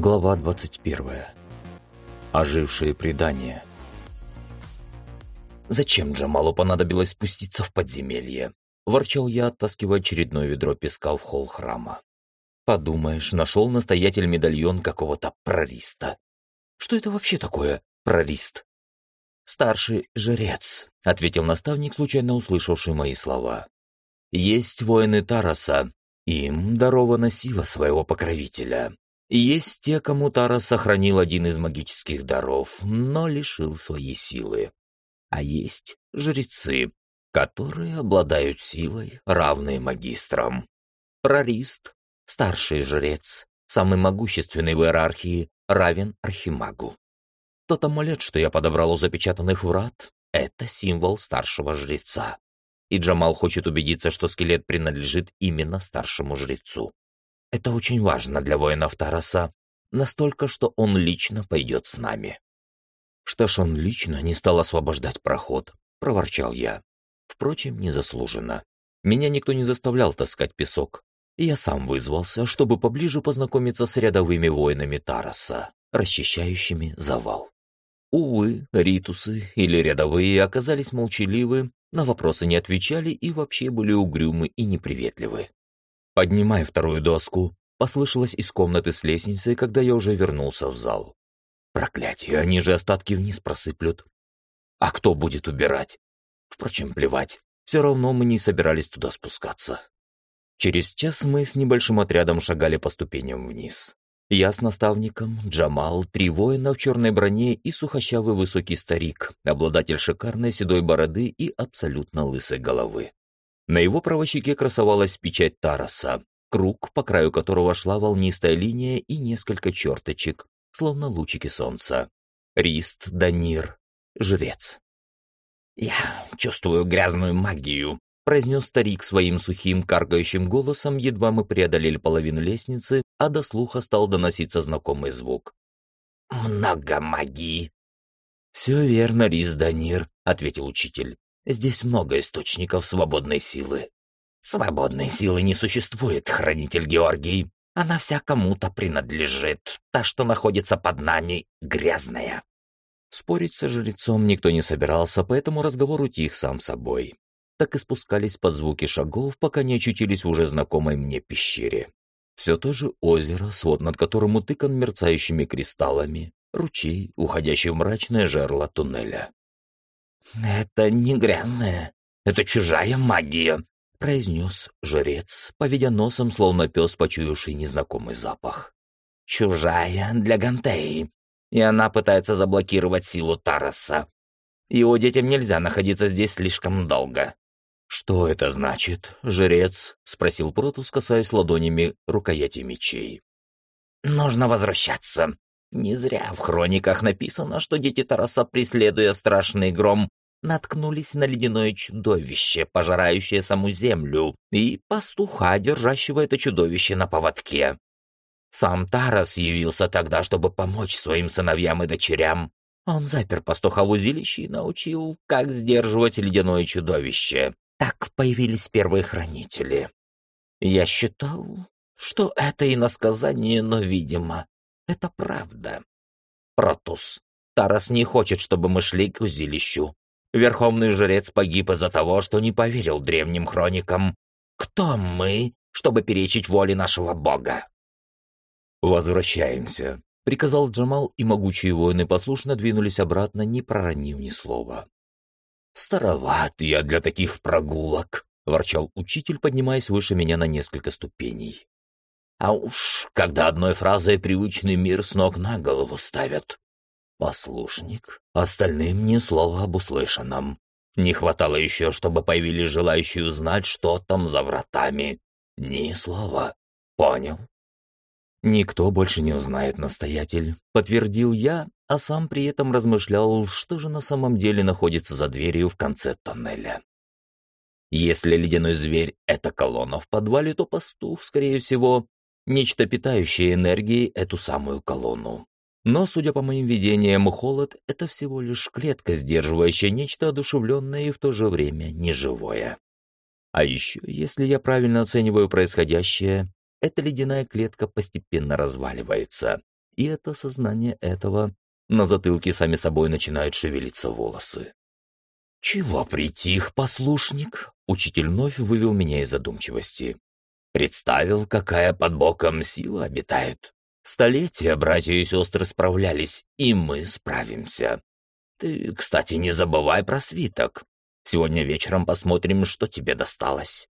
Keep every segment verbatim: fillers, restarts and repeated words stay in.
Глава двадцать первая. Ожившие предания. «Зачем Джамалу понадобилось спуститься в подземелье?» – ворчал я, оттаскивая очередное ведро песка в холл храма. «Подумаешь, нашел настоятель медальон какого-то прориста. Что это вообще такое, прорист?» «Старший жрец», – ответил наставник, случайно услышавший мои слова. «Есть воины Тараса, им дарована сила своего покровителя. Есть те, кому Тарас сохранил один из магических даров, но лишил своей силы. А есть жрецы, которые обладают силой, равной магистрам. Прорист, старший жрец, самый могущественный в иерархии, равен архимагу. Тот амулет, что я подобрал у запечатанных врат, это символ старшего жреца. И Джамал хочет убедиться, что скелет принадлежит именно старшему жрецу. Это очень важно для воинов Тараса, настолько, что он лично пойдет с нами». «Что ж он лично не стал освобождать проход?» – проворчал я. Впрочем, незаслуженно. Меня никто не заставлял таскать песок, и я сам вызвался, чтобы поближе познакомиться с рядовыми воинами Тараса, расчищающими завал. Увы, ритусы или рядовые оказались молчаливы, на вопросы не отвечали и вообще были угрюмы и неприветливы. «Поднимай вторую доску», — послышалось из комнаты с лестницей, когда я уже вернулся в зал. «Проклятие, они же остатки вниз просыплют. А кто будет убирать? Впрочем, плевать, все равно мы не собирались туда спускаться». Через час мы с небольшим отрядом шагали по ступеням вниз. Я с наставником, Джамал, три воина в черной броне и сухощавый высокий старик, обладатель шикарной седой бороды и абсолютно лысой головы. На его правой щеке красовалась печать Тараса, круг, по краю которого шла волнистая линия и несколько черточек, словно лучики солнца. Рист Данир, жрец. «Я чувствую грязную магию», — произнес старик своим сухим, каркающим голосом, едва мы преодолели половину лестницы, а до слуха стал доноситься знакомый звук. «Много магии». «Все верно, Рист Данир», — ответил учитель. «Здесь много источников свободной силы». «Свободной силы не существует, хранитель Георгий. Она вся кому-то принадлежит. Та, что находится под нами, грязная». Спорить со жрецом никто не собирался, поэтому разговор утих сам собой. Так и спускались под звуки шагов, пока не очутились в уже знакомой мне пещере. Все то же озеро, свод над которым утыкан мерцающими кристаллами, ручей, уходящий в мрачное жерло туннеля. «Это не грязная, это чужая магия», — произнес жрец, поведя носом, словно пес, почуявший незнакомый запах. «Чужая для Гантеи, и она пытается заблокировать силу Тараса. Его детям нельзя находиться здесь слишком долго». «Что это значит, жрец?» — спросил Протус, касаясь ладонями рукояти мечей. «Нужно возвращаться. Не зря в хрониках написано, что дети Тараса, преследуя страшный гром, наткнулись на ледяное чудовище, пожирающее саму землю, и пастуха, держащего это чудовище на поводке. Сам Тарас явился тогда, чтобы помочь своим сыновьям и дочерям. Он запер пастуха в узилище и научил, как сдерживать ледяное чудовище. Так появились первые хранители. Я считал, что это иносказание, но, видимо, это правда. Протус, Тарас не хочет, чтобы мы шли к узилищу. Верховный жрец погиб из-за того, что не поверил древним хроникам. Кто мы, чтобы перечить воле нашего бога?» «Возвращаемся», — приказал Джамал, и могучие воины послушно двинулись обратно, не проронив ни слова. «Староват я для таких прогулок», — ворчал учитель, поднимаясь выше меня на несколько ступеней. «А уж когда одной фразой привычный мир с ног на голову ставят. Послушник, остальным ни слова об услышанном. Не хватало еще, чтобы появились желающие узнать, что там за вратами. Ни слова. Понял?» «Никто больше не узнает, настоятель», — подтвердил я, а сам при этом размышлял, что же на самом деле находится за дверью в конце тоннеля. Если ледяной зверь — это колонна в подвале, то пастух, скорее всего, нечто питающее энергией эту самую колонну. Но, судя по моим видениям, холод — это всего лишь клетка, сдерживающая нечто одушевленное и в то же время неживое. А еще, если я правильно оцениваю происходящее, эта ледяная клетка постепенно разваливается, И от осознания этого на затылке сами собой начинают шевелиться волосы. «Чего притих, послушник?» Учитель вновь вывел меня из задумчивости. «Представил, какая под боком сила обитает. Столетия братья и сестры справлялись, и мы справимся. Ты, кстати, не забывай про свиток. Сегодня вечером посмотрим, что тебе досталось».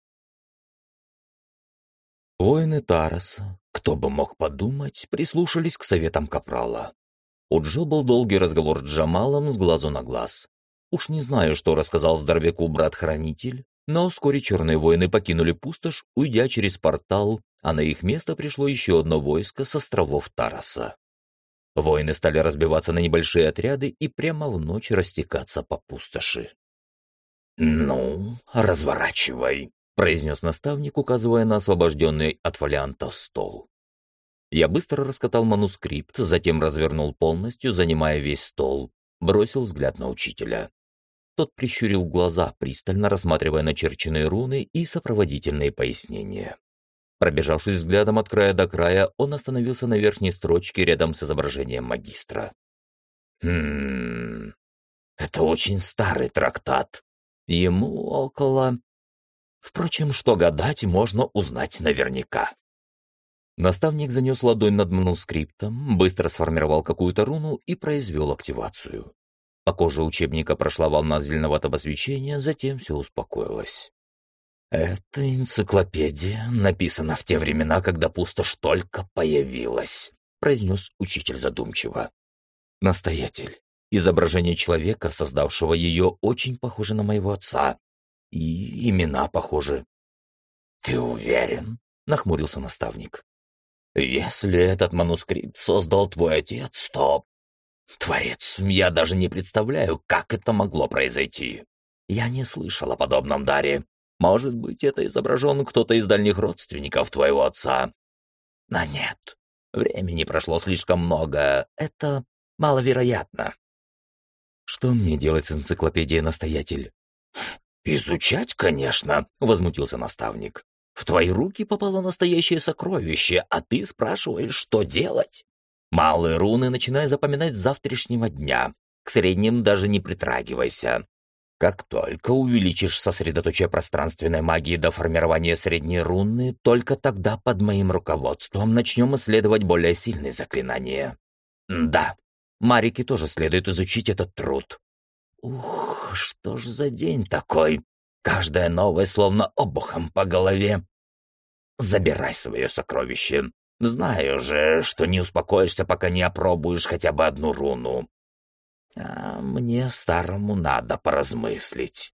Воины Тараса, кто бы мог подумать, прислушались к советам капрала. У Джо был долгий разговор с Джамалом с глазу на глаз. Уж не знаю, что рассказал здоровяку брат-хранитель, но вскоре черные воины покинули пустошь, уйдя через портал, а на их место пришло еще одно войско с островов Тараса. Воины стали разбиваться на небольшие отряды и прямо в ночь растекаться по пустоши. «Ну, разворачивай», — произнес наставник, указывая на освобожденный от фолиантов стол. Я быстро раскатал манускрипт, затем развернул полностью, занимая весь стол, бросил взгляд на учителя. Тот прищурил глаза, пристально рассматривая начерченные руны и сопроводительные пояснения. Пробежавшись взглядом от края до края, он остановился на верхней строчке рядом с изображением магистра. «Хм... Это очень старый трактат. Ему около... Впрочем, что гадать, можно узнать наверняка». Наставник занес ладонь над манускриптом, быстро сформировал какую-то руну и произвел активацию. По коже учебника прошла волна зеленоватого свечения, затем все успокоилось. «Эта энциклопедия написана в те времена, когда пустошь только появилась», — произнес учитель задумчиво. «Настоятель, изображение человека, создавшего ее, очень похоже на моего отца. И имена похожи». «Ты уверен?» — нахмурился наставник. «Если этот манускрипт создал твой отец, то... Творец, я даже не представляю, как это могло произойти. Я не слышал о подобном даре. Может быть, это изображен кто-то из дальних родственников твоего отца. Но нет, времени прошло слишком много. Это маловероятно». «Что мне делать с энциклопедией, настоятель?» «Изучать, конечно», — возмутился наставник. «В твои руки попало настоящее сокровище, а ты спрашиваешь, что делать? Малые руны начинай запоминать с завтрашнего дня. К средним даже не притрагивайся. Как только увеличишь сосредоточие пространственной магии до формирования средней руны, только тогда под моим руководством начнем исследовать более сильные заклинания. Да, Марике тоже следует изучить этот труд». Ух, что ж за день такой? Каждая новая словно обухом по голове. Забирай свое сокровище. Знаю же, что не успокоишься, пока не опробуешь хотя бы одну руну. А мне, старому, надо поразмыслить.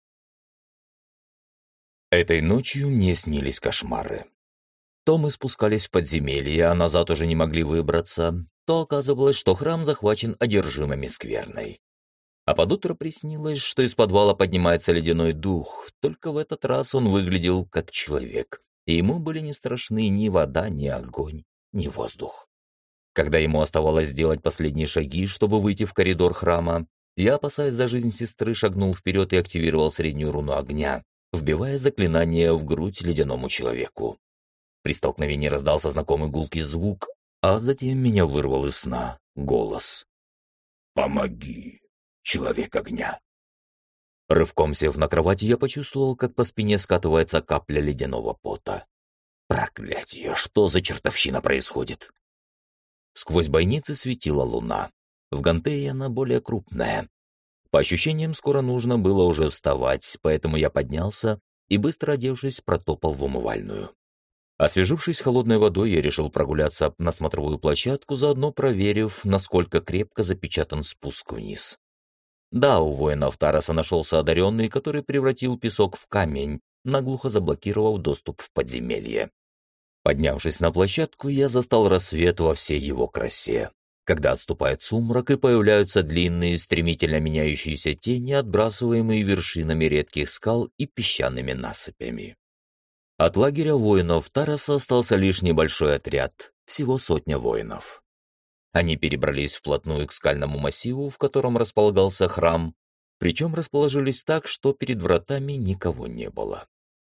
Этой ночью мне снились кошмары. То мы спускались в подземелье, а назад уже не могли выбраться, то оказывалось, что храм захвачен одержимыми скверной. А под утро приснилось, что из подвала поднимается ледяной дух, только в этот раз он выглядел как человек, и ему были не страшны ни вода, ни огонь, ни воздух. Когда ему оставалось сделать последние шаги, чтобы выйти в коридор храма, я, опасаясь за жизнь сестры, шагнул вперед и активировал среднюю руну огня, вбивая заклинание в грудь ледяному человеку. При столкновении раздался знакомый гулкий звук, а затем меня вырвал из сна голос. «Помоги, человек огня!» Рывком сев на кровати, я почувствовал, как по спине скатывается капля ледяного пота. Проклятье, что за чертовщина происходит? Сквозь бойницы светила луна. В Гантее она более крупная. По ощущениям, скоро нужно было уже вставать, поэтому я поднялся и, быстро одевшись, протопал в умывальную. Освежившись холодной водой, я решил прогуляться на смотровую площадку, заодно проверив, насколько крепко запечатан спуск вниз. Да, у воинов Тараса нашелся одаренный, который превратил песок в камень, наглухо заблокировав доступ в подземелье. Поднявшись на площадку, я застал рассвет во всей его красе, когда отступает сумрак и появляются длинные, стремительно меняющиеся тени, отбрасываемые вершинами редких скал и песчаными насыпями. От лагеря воинов Тараса остался лишь небольшой отряд, всего сотня воинов. Они перебрались вплотную к скальному массиву, в котором располагался храм, причем расположились так, что перед вратами никого не было.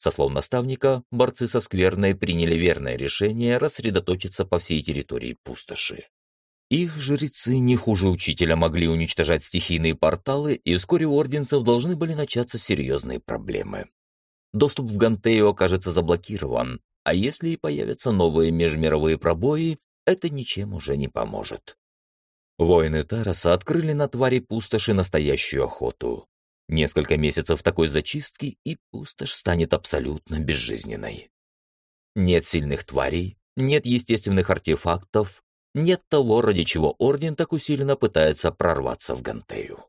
Со слов наставника, борцы со скверной приняли верное решение рассредоточиться по всей территории пустоши. Их жрецы не хуже учителя могли уничтожать стихийные порталы, и вскоре у орденцев должны были начаться серьезные проблемы. Доступ в Гантею окажется заблокирован, а если и появятся новые межмировые пробои, это ничем уже не поможет. Воины Тараса открыли на твари пустоши настоящую охоту. Несколько месяцев такой зачистки, и пустошь станет абсолютно безжизненной. Нет сильных тварей, нет естественных артефактов, нет того, ради чего Орден так усиленно пытается прорваться в Гантею.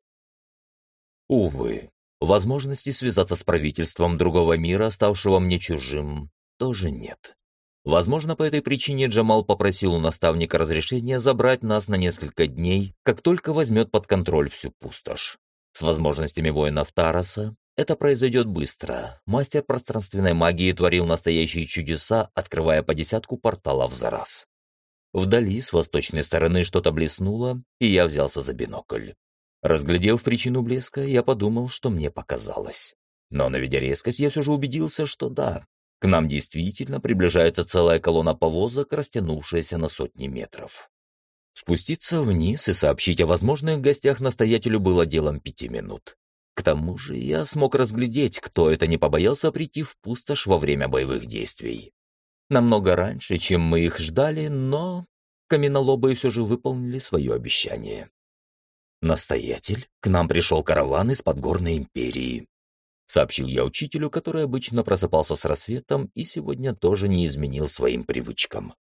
Увы, возможности связаться с правительством другого мира, ставшего мне чужим, тоже нет. Возможно, по этой причине Джамал попросил у наставника разрешения забрать нас на несколько дней, как только возьмет под контроль всю пустошь. С возможностями воинов Тараса это произойдет быстро. Мастер пространственной магии творил настоящие чудеса, открывая по десятку порталов за раз. Вдали с восточной стороны что-то блеснуло, и я взялся за бинокль. Разглядев причину блеска, я подумал, что мне показалось. Но, наведя резкость, я все же убедился, что да, к нам действительно приближается целая колонна повозок, растянувшаяся на сотни метров. Спуститься вниз и сообщить о возможных гостях настоятелю было делом пяти минут. К тому же я смог разглядеть, кто это не побоялся прийти в пустошь во время боевых действий. Намного раньше, чем мы их ждали, но каменолобы все же выполнили свое обещание. «Настоятель, к нам пришел караван из Подгорной империи», — сообщил я учителю, который обычно просыпался с рассветом и сегодня тоже не изменил своим привычкам.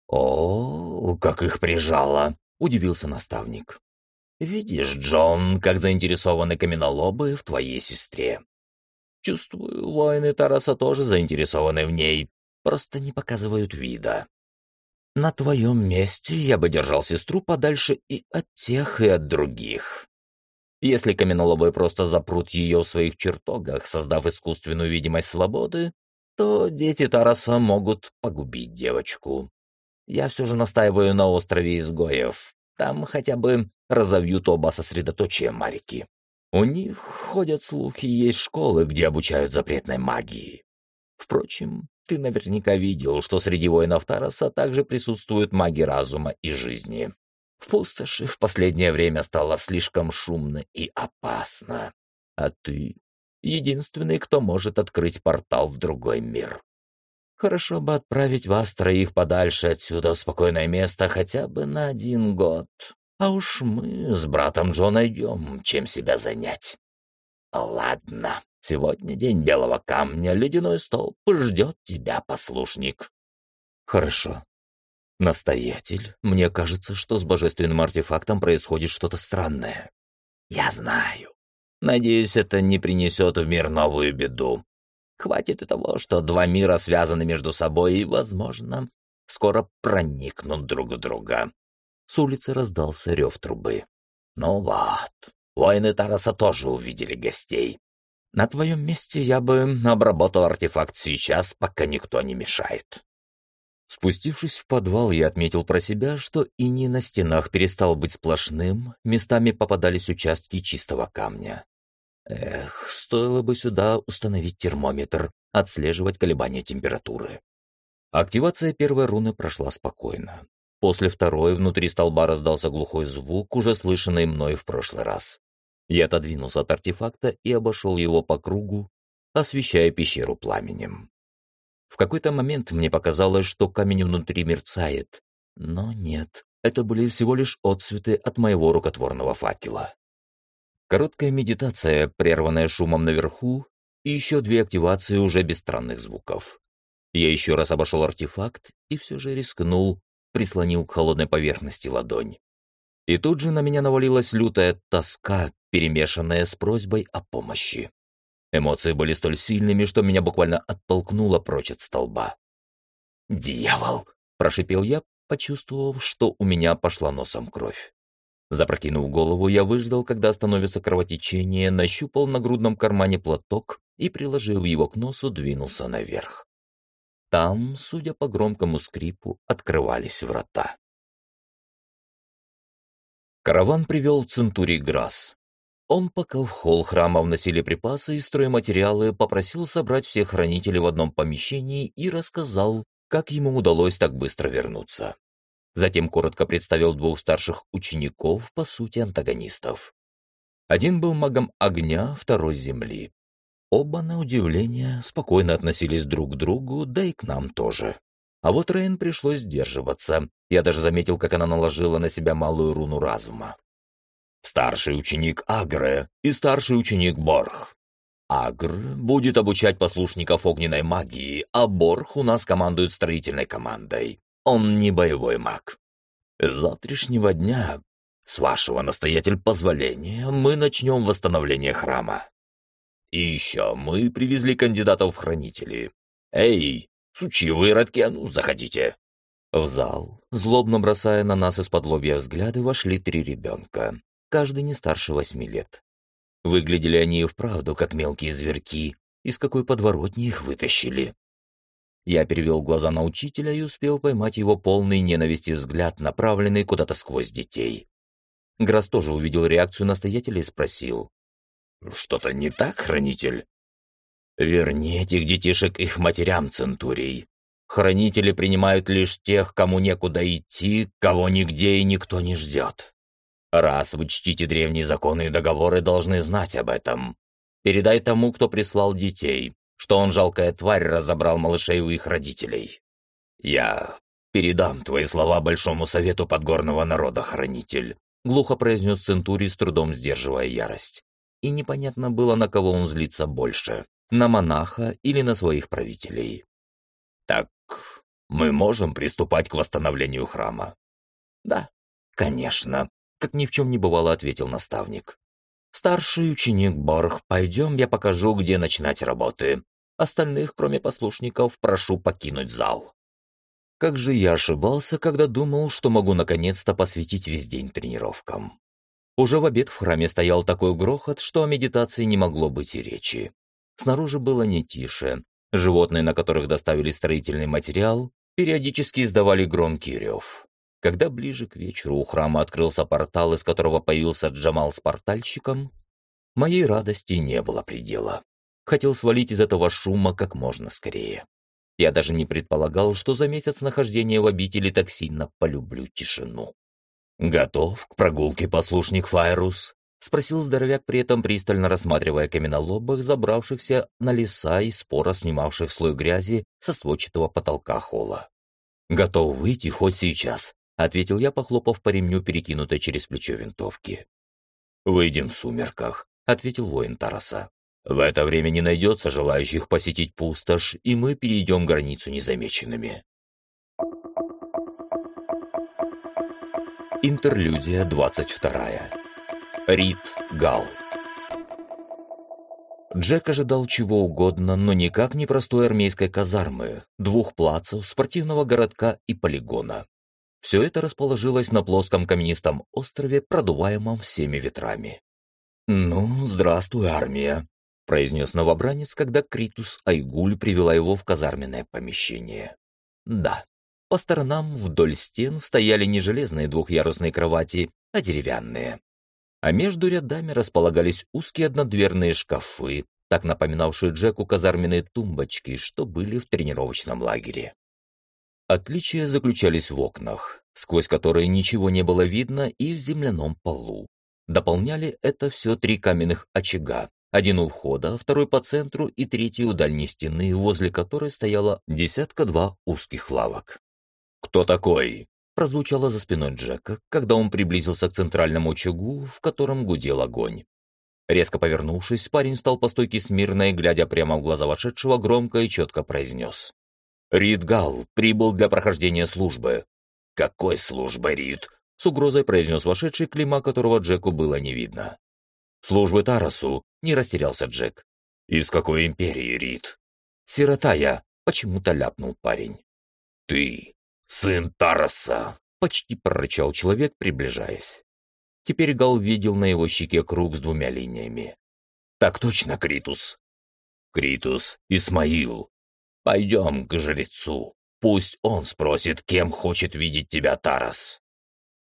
«О, как их прижало!» — удивился наставник. «Видишь, Джон, как заинтересованы каменолобы в твоей сестре. Чувствую, воины Тараса тоже заинтересованы в ней, просто не показывают вида. На твоем месте я бы держал сестру подальше и от тех, и от других. Если каменолобы просто запрут ее в своих чертогах, создав искусственную видимость свободы, то дети Тараса могут погубить девочку. Я все же настаиваю на острове изгоев. Там хотя бы разовьют оба сосредоточия Марики. У них, ходят слухи, есть школы, где обучают запретной магии. Впрочем, ты наверняка видел, что среди воинов Тараса также присутствуют маги разума и жизни. В пустоши в последнее время стало слишком шумно и опасно. А ты — единственный, кто может открыть портал в другой мир. Хорошо бы отправить вас троих подальше отсюда в спокойное место хотя бы на один год. А уж мы с братом Джо найдем, чем себя занять. Ладно, сегодня день белого камня, ледяной столб ждет тебя, послушник. Хорошо. Настоятель, мне кажется, что с божественным артефактом происходит что-то странное. Я знаю. Надеюсь, это не принесет в мир новую беду. Хватит и того, что два мира связаны между собой и, возможно, скоро проникнут друг в друга. С улицы раздался рев трубы. Ну вот, воины Тараса тоже увидели гостей. На твоем месте я бы обработал артефакт сейчас, пока никто не мешает. Спустившись в подвал, я отметил про себя, что иней на стенах перестал быть сплошным, местами попадались участки чистого камня. Эх, стоило бы сюда установить термометр, отслеживать колебания температуры. Активация первой руны прошла спокойно. После второй внутри столба раздался глухой звук, уже слышанный мной в прошлый раз. Я отодвинулся от артефакта и обошел его по кругу, освещая пещеру пламенем. В какой-то момент мне показалось, что камень внутри мерцает, но нет, это были всего лишь отсветы от моего рукотворного факела. Короткая медитация, прерванная шумом наверху, и еще две активации уже без странных звуков. Я еще раз обошел артефакт и все же рискнул, прислонил к холодной поверхности ладонь. И тут же на меня навалилась лютая тоска, перемешанная с просьбой о помощи. Эмоции были столь сильными, что меня буквально оттолкнуло прочь от столба. «Дьявол!» – прошипел я, почувствовав, что у меня пошла носом кровь. Запрокинув голову, я выждал, когда остановится кровотечение, нащупал на грудном кармане платок и, приложив его к носу, двинулся наверх. Там, судя по громкому скрипу, открывались врата. Караван привел Центурий Грасс. Он, пока в холл храма вносили припасы и стройматериалы, попросил собрать всех хранителей в одном помещении и рассказал, как ему удалось так быстро вернуться. Затем коротко представил двух старших учеников, по сути антагонистов. Один был магом огня, второй земли. Оба, на удивление, спокойно относились друг к другу, да и к нам тоже. А вот Рейн пришлось сдерживаться. Я даже заметил, как она наложила на себя малую руну разума. Старший ученик Агры и старший ученик Борх. Агр будет обучать послушников огненной магии, а Борх у нас командует строительной командой. Он не боевой маг. С завтрашнего дня, с вашего, настоятель, позволения, мы начнем восстановление храма. И еще мы привезли кандидатов в хранители. Эй, сучьи выродки, а ну, заходите. В зал, злобно бросая на нас из-под лобья взгляды, вошли три ребенка, каждый не старше восьми лет. Выглядели они и вправду, как мелкие зверьки, из какой подворотни их вытащили. Я перевел глаза на учителя и успел поймать его полный ненависти взгляд, направленный куда-то сквозь детей. Грасс тоже увидел реакцию настоятеля и спросил. «Что-то не так, хранитель?» «Верни этих детишек их матерям, Центурий. Хранители принимают лишь тех, кому некуда идти, кого нигде и никто не ждет. Раз вы чтите древние законы и договоры, должны знать об этом. Передай тому, кто прислал детей, что он, жалкая тварь, разобрал малышей у их родителей. Я передам твои слова Большому Совету подгорного народа, хранитель», глухо произнес Центурий, с трудом сдерживая ярость. И непонятно было, на кого он злится больше, на монаха или на своих правителей. «Так мы можем приступать к восстановлению храма?» «Да, конечно», — как ни в чем не бывало, ответил наставник. «Старший ученик Борх, пойдем, я покажу, где начинать работы. Остальных, кроме послушников, прошу покинуть зал». Как же я ошибался, когда думал, что могу наконец-то посвятить весь день тренировкам. Уже в обед в храме стоял такой грохот, что о медитации не могло быть и речи. Снаружи было не тише. Животные, на которых доставили строительный материал, периодически издавали громкий рев. Когда ближе к вечеру у храма открылся портал, из которого появился Джамал с портальщиком, моей радости не было предела. Хотел свалить из этого шума как можно скорее. Я даже не предполагал, что за месяц нахождения в обители так сильно полюблю тишину. «Готов к прогулке, послушник Файрус?» — спросил здоровяк, при этом пристально рассматривая каменолобых, забравшихся на леса и споро снимавших слой грязи со сводчатого потолка холла. «Готов выйти хоть сейчас», — ответил я, похлопав по ремню, перекинутой через плечо винтовки. «Выйдем в сумерках», — ответил воин Тараса. «В это время не найдется желающих посетить пустошь, и мы перейдем границу незамеченными». Интерлюдия двадцать вторая. Рид Гал. Джек ожидал чего угодно, но никак не простой армейской казармы, двух плацев, спортивного городка и полигона. Все это расположилось на плоском каменистом острове, продуваемом всеми ветрами. «Ну, здравствуй, армия», — произнес новобранец, когда Критус Айгуль привела его в казарменное помещение. Да. По сторонам вдоль стен стояли не железные двухъярусные кровати, а деревянные. А между рядами располагались узкие однодверные шкафы, так напоминавшие Джеку казарменные тумбочки, что были в тренировочном лагере. Отличия заключались в окнах, сквозь которые ничего не было видно, и в земляном полу. Дополняли это все три каменных очага, один у входа, второй по центру и третий у дальней стены, возле которой стояло десятка-два узких лавок. «Кто такой?» — прозвучало за спиной Джека, когда он приблизился к центральному очагу, в котором гудел огонь. Резко повернувшись, парень стал по стойке смирно и, глядя прямо в глаза вошедшего, громко и четко произнес. «Рид Гал прибыл для прохождения службы». «Какой службы, Рид?» — с угрозой произнес вошедший, клейма которого Джеку было не видно. «Службы Тарасу», — не растерялся Джек. «Из какой империи, Рид?» «Сирота я», — почему-то ляпнул парень. «Ты сын Тараса!» — почти прорычал человек, приближаясь. Теперь Гал видел на его щеке круг с двумя линиями. «Так точно, Критус!» «Критус Исмаил! Пойдем к жрецу. Пусть он спросит, кем хочет видеть тебя Тарас!»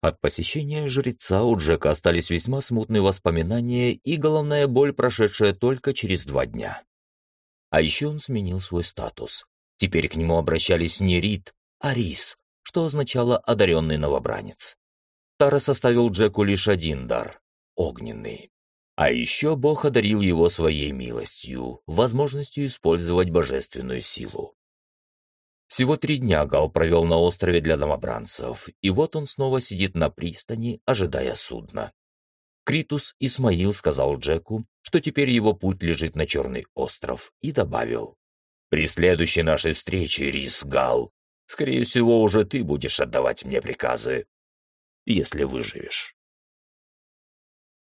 От посещения жреца у Джека остались весьма смутные воспоминания и головная боль, прошедшая только через два дня. А еще он сменил свой статус. Теперь к нему обращались не Рид, а Рис, что означало «одаренный новобранец». Тара составил Джеку лишь один дар — огненный. А еще Бог одарил его своей милостью, возможностью использовать божественную силу. Всего три дня Гал провел на острове для новобранцев, и вот он снова сидит на пристани, ожидая судна. Критус Исмаил сказал Джеку, что теперь его путь лежит на Черный остров, и добавил: «При следующей нашей встрече, Рис Гал, скорее всего, уже ты будешь отдавать мне приказы, если выживешь».